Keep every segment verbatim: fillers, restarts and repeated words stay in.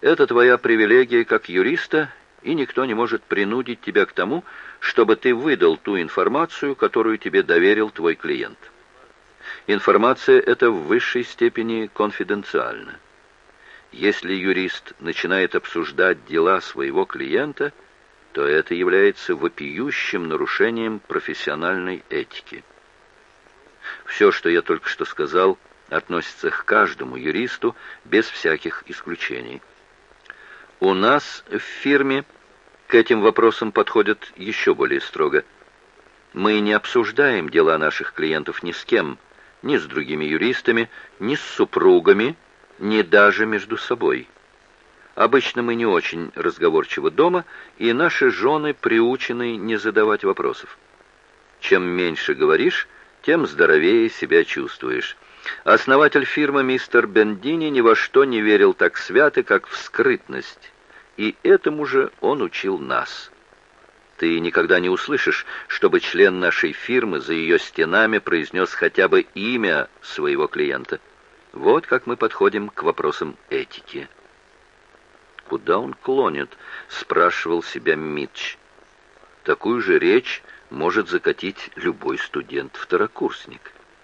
Это твоя привилегия как юриста, и никто не может принудить тебя к тому, чтобы ты выдал ту информацию, которую тебе доверил твой клиент. Информация эта в высшей степени конфиденциальна. Если юрист начинает обсуждать дела своего клиента, то это является вопиющим нарушением профессиональной этики. Все, что я только что сказал, относится к каждому юристу без всяких исключений. У нас в фирме к этим вопросам подходят еще более строго. Мы не обсуждаем дела наших клиентов ни с кем, ни с другими юристами, ни с супругами, ни даже между собой. Обычно мы не очень разговорчивы дома, и наши жены приучены не задавать вопросов. Чем меньше говоришь, тем здоровее себя чувствуешь. Основатель фирмы мистер Бендини ни во что не верил так свято, как в скрытность, и этому же он учил нас. Ты никогда не услышишь, чтобы член нашей фирмы за ее стенами произнес хотя бы имя своего клиента. Вот как мы подходим к вопросам этики. «Куда он клонит?» — спрашивал себя Митч. «Такую же речь может закатить любой студент-второкурсник».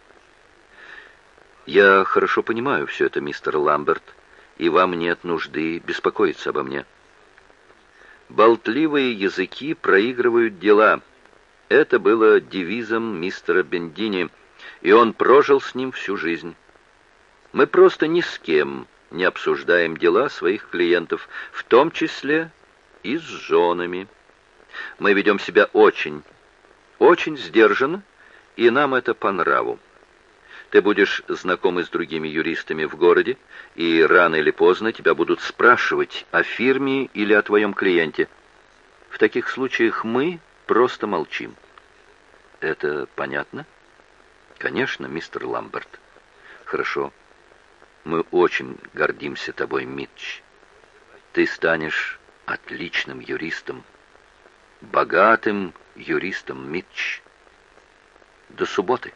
«Я хорошо понимаю все это, мистер Ламберт, и вам нет нужды беспокоиться обо мне. Болтливые языки проигрывают дела. Это было девизом мистера Бендини, и он прожил с ним всю жизнь. Мы просто ни с кем не обсуждаем дела своих клиентов, в том числе и с женами. Мы ведем себя очень, очень сдержанно, и нам это по нраву. Ты будешь знакомы с другими юристами в городе, и рано или поздно тебя будут спрашивать о фирме или о твоем клиенте. В таких случаях мы просто молчим». «Это понятно?» «Конечно, мистер Ламберт». «Хорошо. Мы очень гордимся тобой, Митч. Ты станешь отличным юристом, богатым юристом, Митч. До субботы».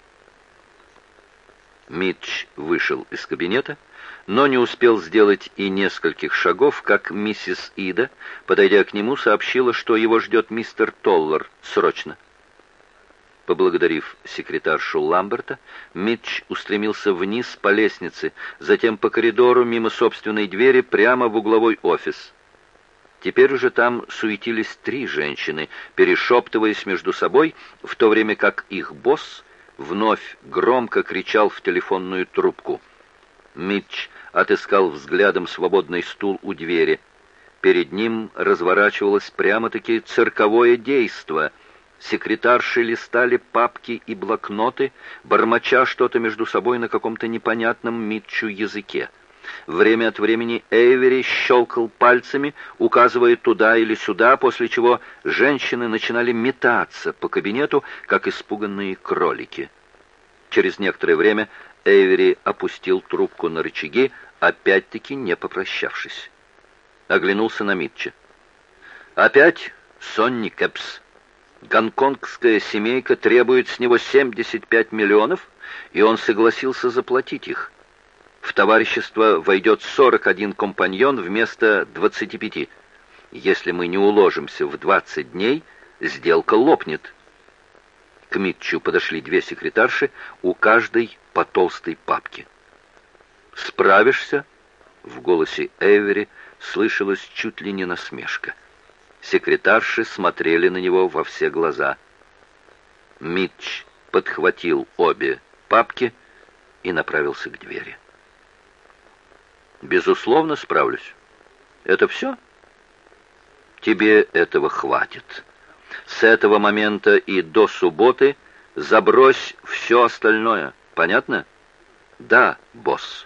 Митч вышел из кабинета, но не успел сделать и нескольких шагов, как миссис Ида, подойдя к нему, сообщила, что его ждет мистер Толлер срочно. Поблагодарив секретаршу Ламберта, Митч устремился вниз по лестнице, затем по коридору, мимо собственной двери, прямо в угловой офис. Теперь уже там суетились три женщины, перешептываясь между собой, в то время как их босс вновь громко кричал в телефонную трубку. Митч отыскал взглядом свободный стул у двери. Перед ним разворачивалось прямо-таки цирковое действо. Секретарши листали папки и блокноты, бормоча что-то между собой на каком-то непонятном Митчу языке. Время от времени Эйвери щелкал пальцами, указывая туда или сюда, после чего женщины начинали метаться по кабинету, как испуганные кролики. Через некоторое время Эйвери опустил трубку на рычаги, опять-таки не попрощавшись. Оглянулся на Митча. «Опять Сонни Кэпс. Гонконгская семейка требует с него семьдесят пять миллионов, и он согласился заплатить их. В товарищество войдет сорок один компаньон вместо двадцати пяти. Если мы не уложимся в двадцать дней, сделка лопнет». К Митчу подошли две секретарши, у каждой по толстой папке. «Справишься?» В голосе Эвери слышалась чуть ли не насмешка. Секретарши смотрели на него во все глаза. Митч подхватил обе папки и направился к двери. «Безусловно, справлюсь. Это все? Тебе этого хватит. С этого момента и до субботы забрось все остальное. Понятно?» «Да, босс».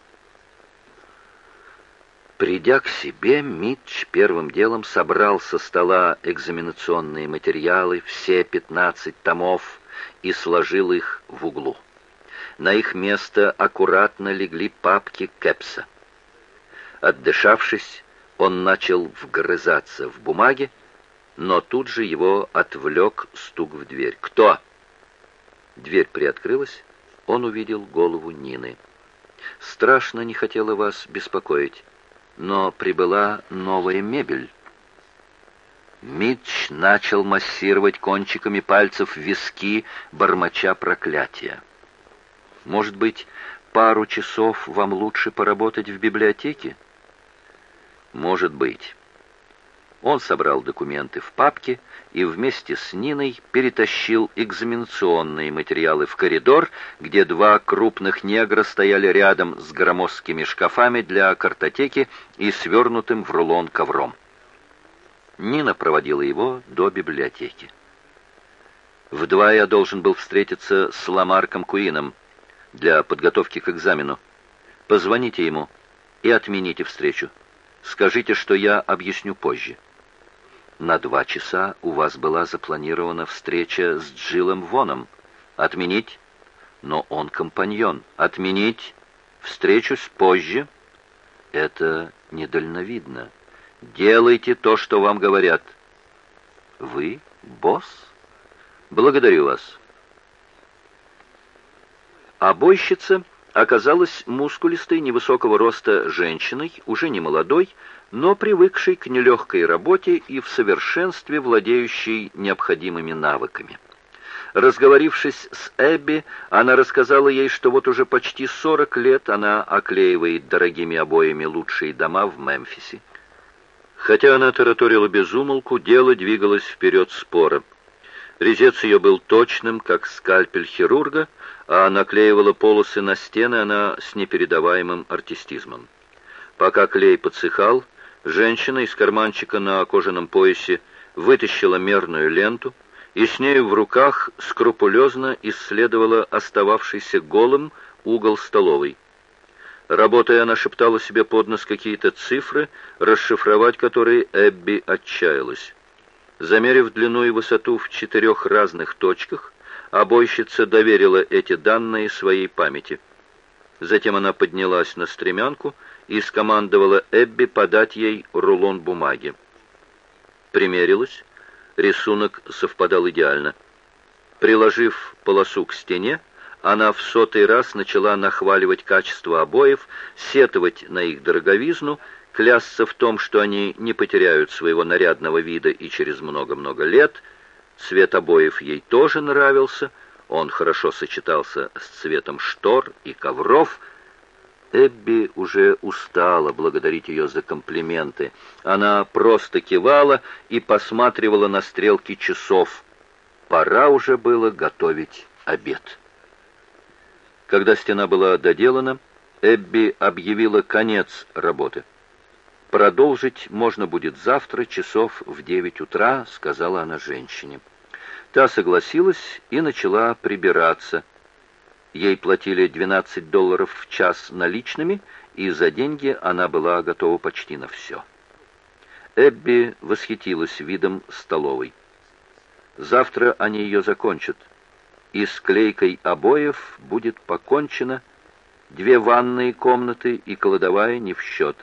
Придя к себе, Митч первым делом собрал со стола экзаменационные материалы, все пятнадцать томов, и сложил их в углу. На их место аккуратно легли папки Кэпса. Отдышавшись, он начал вгрызаться в бумаги, но тут же его отвлек стук в дверь. «Кто?» Дверь приоткрылась, он увидел голову Нины. «Страшно не хотела вас беспокоить. но прибыла новая мебель. Митч начал массировать кончиками пальцев виски, бормоча проклятия. «Может быть, пару часов вам лучше поработать в библиотеке?» «Может быть». Он собрал документы в папке и вместе с Ниной перетащил экзаменационные материалы в коридор, где два крупных негра стояли рядом с громоздкими шкафами для картотеки и свернутым в рулон ковром. Нина проводила его до библиотеки. «В два я должен был встретиться с Ламарком Куином для подготовки к экзамену. Позвоните ему и отмените встречу. Скажите, что я объясню позже». «На два часа у вас была запланирована встреча с Джилом Воном. Отменить?» «Но он компаньон. Отменить? Встречусь позже?» «Это недальновидно. Делайте то, что вам говорят». «Вы босс? Благодарю вас». Обойщица оказалась мускулистой, невысокого роста женщиной, уже не молодой, но привыкшей к нелегкой работе и в совершенстве владеющей необходимыми навыками. Разговорившись с Эбби, она рассказала ей, что вот уже почти сорок лет она оклеивает дорогими обоями лучшие дома в Мемфисе. Хотя она тараторила без умолку, дело двигалось вперед споро. Резец ее был точным, как скальпель хирурга, а наклеивала полосы на стены она с непередаваемым артистизмом. Пока клей подсыхал, женщина из карманчика на кожаном поясе вытащила мерную ленту и с нею в руках скрупулезно исследовала остававшийся голым угол столовой. Работая, она шептала себе под нос какие-то цифры, расшифровать которые Эбби отчаялась. Замерив длину и высоту в четырех разных точках, обойщица доверила эти данные своей памяти. Затем она поднялась на стремянку и скомандовала Эбби подать ей рулон бумаги. Примерилась. Рисунок совпадал идеально. Приложив полосу к стене, она в сотый раз начала нахваливать качество обоев, сетовать на их дороговизну, клясться в том, что они не потеряют своего нарядного вида и через много-много лет. Цвет обоев ей тоже нравился, он хорошо сочетался с цветом штор и ковров. Эбби уже устала благодарить ее за комплименты. Она просто кивала и посматривала на стрелки часов. Пора уже было готовить обед. Когда стена была доделана, Эбби объявила конец работы. «Продолжить можно будет завтра часов в девять утра», — сказала она женщине. Та согласилась и начала прибираться. Ей платили двенадцать долларов в час наличными, и за деньги она была готова почти на все. Эбби восхитилась видом столовой. Завтра они ее закончат. И с клейкой обоев будет покончено, две ванные комнаты и кладовая не в счет.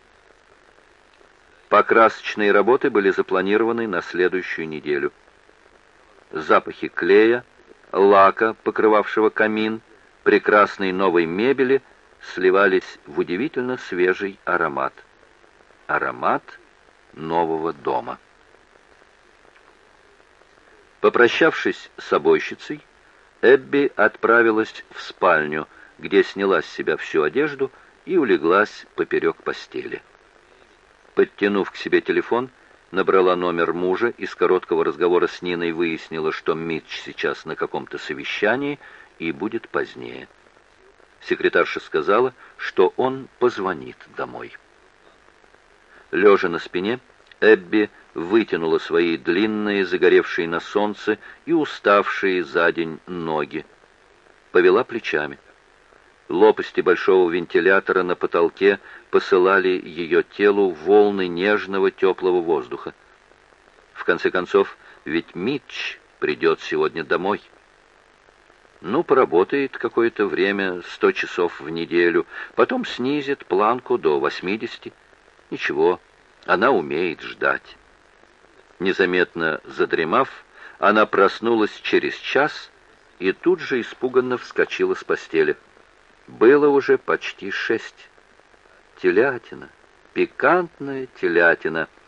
Покрасочные работы были запланированы на следующую неделю. Запахи клея, лака, покрывавшего камин, прекрасной новой мебели сливались в удивительно свежий аромат. Аромат нового дома. Попрощавшись с обойщицей, Эбби отправилась в спальню, где сняла с себя всю одежду и улеглась поперек постели. Подтянув к себе телефон, набрала номер мужа, из короткого разговора с Ниной выяснила, что Митч сейчас на каком-то совещании и будет позднее. Секретарша сказала, что он позвонит домой. Лежа на спине, Эбби вытянула свои длинные, загоревшие на солнце и уставшие за день ноги. Повела плечами. Лопасти большого вентилятора на потолке посылали ее телу волны нежного теплого воздуха. В конце концов, ведь Митч придет сегодня домой. Ну, поработает какое-то время, сто часов в неделю, потом снизит планку до восьмидесяти. Ничего, она умеет ждать. Незаметно задремав, она проснулась через час и тут же испуганно вскочила с постели. Было уже почти шесть. Телятина, Пикантная телятина.